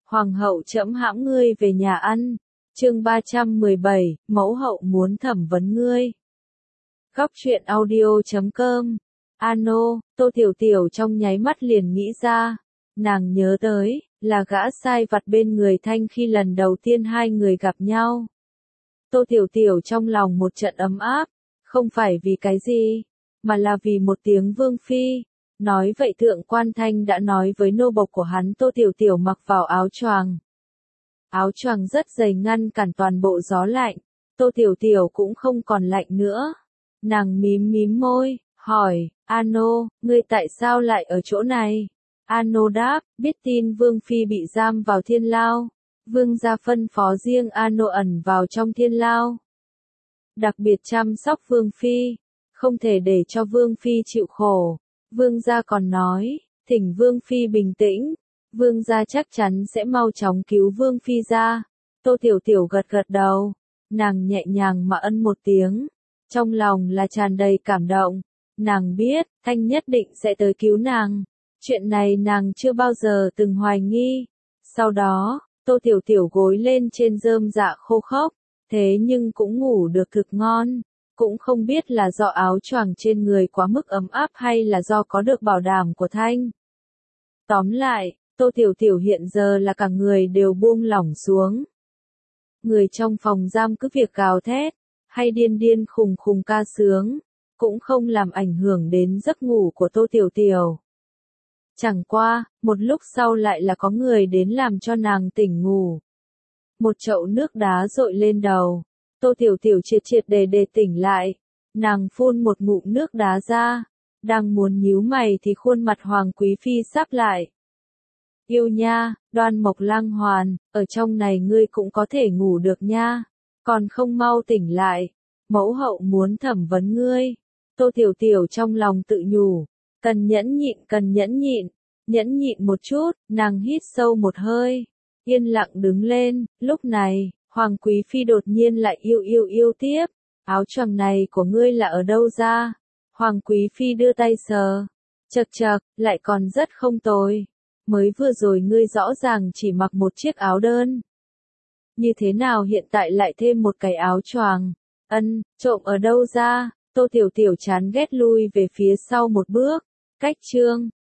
Hoàng hậu trẫm hãm ngươi về nhà ăn. Chương 317, mẫu hậu muốn thẩm vấn ngươi. Góc truyện audio.com. Ano, Tô Tiểu Tiểu trong nháy mắt liền nghĩ ra. Nàng nhớ tới, là gã sai vặt bên người Thanh khi lần đầu tiên hai người gặp nhau. Tô Tiểu Tiểu trong lòng một trận ấm áp, không phải vì cái gì, mà là vì một tiếng vương phi. Nói vậy thượng quan Thanh đã nói với nô bộc của hắn. Tô Tiểu Tiểu mặc vào áo choàng. Áo choàng rất dày ngăn cản toàn bộ gió lạnh, Tô Tiểu Tiểu cũng không còn lạnh nữa. Nàng mím mím môi, hỏi, Ano, ngươi tại sao lại ở chỗ này? Ano đáp, biết tin Vương Phi bị giam vào thiên lao. Vương gia phân phó riêng Ano ẩn vào trong thiên lao. Đặc biệt chăm sóc Vương Phi, không thể để cho Vương Phi chịu khổ. Vương gia còn nói, thỉnh Vương Phi bình tĩnh. Vương gia chắc chắn sẽ mau chóng cứu Vương Phi ra. Tô Tiểu Tiểu gật gật đầu. Nàng nhẹ nhàng mà ân một tiếng. Trong lòng là tràn đầy cảm động. Nàng biết, Thanh nhất định sẽ tới cứu nàng. Chuyện này nàng chưa bao giờ từng hoài nghi. Sau đó, Tô Tiểu Tiểu gối lên trên rơm dạ khô khốc. Thế nhưng cũng ngủ được cực ngon. Cũng không biết là do áo choàng trên người quá mức ấm áp hay là do có được bảo đảm của Thanh. Tóm lại, Tô Tiểu Tiểu hiện giờ là cả người đều buông lỏng xuống. Người trong phòng giam cứ việc gào thét, hay điên điên khùng khùng ca sướng, cũng không làm ảnh hưởng đến giấc ngủ của Tô Tiểu Tiểu. Chẳng qua, một lúc sau lại là có người đến làm cho nàng tỉnh ngủ. Một chậu nước đá dội lên đầu, Tô Tiểu Tiểu triệt triệt để tỉnh lại. Nàng phun một ngụm nước đá ra, đang muốn nhíu mày thì khuôn mặt Hoàng Quý Phi sáp lại. Yêu nha, Đoan Mộc Lang Hoàn, ở trong này ngươi cũng có thể ngủ được nha, còn không mau tỉnh lại, mẫu hậu muốn thẩm vấn ngươi. Tô Tiểu Tiểu trong lòng tự nhủ, cần nhẫn nhịn một chút. Nàng hít sâu một hơi, yên lặng đứng lên. Lúc này, Hoàng Quý Phi đột nhiên lại yêu tiếp, áo choàng này của ngươi là ở đâu ra? Hoàng Quý Phi đưa tay sờ, chật, lại còn rất không tồi. Mới vừa rồi ngươi rõ ràng chỉ mặc một chiếc áo đơn. Như thế nào hiện tại lại thêm một cái áo choàng? Trộm ở đâu ra? Tô Tiểu Tiểu chán ghét lui về phía sau một bước. Cách chương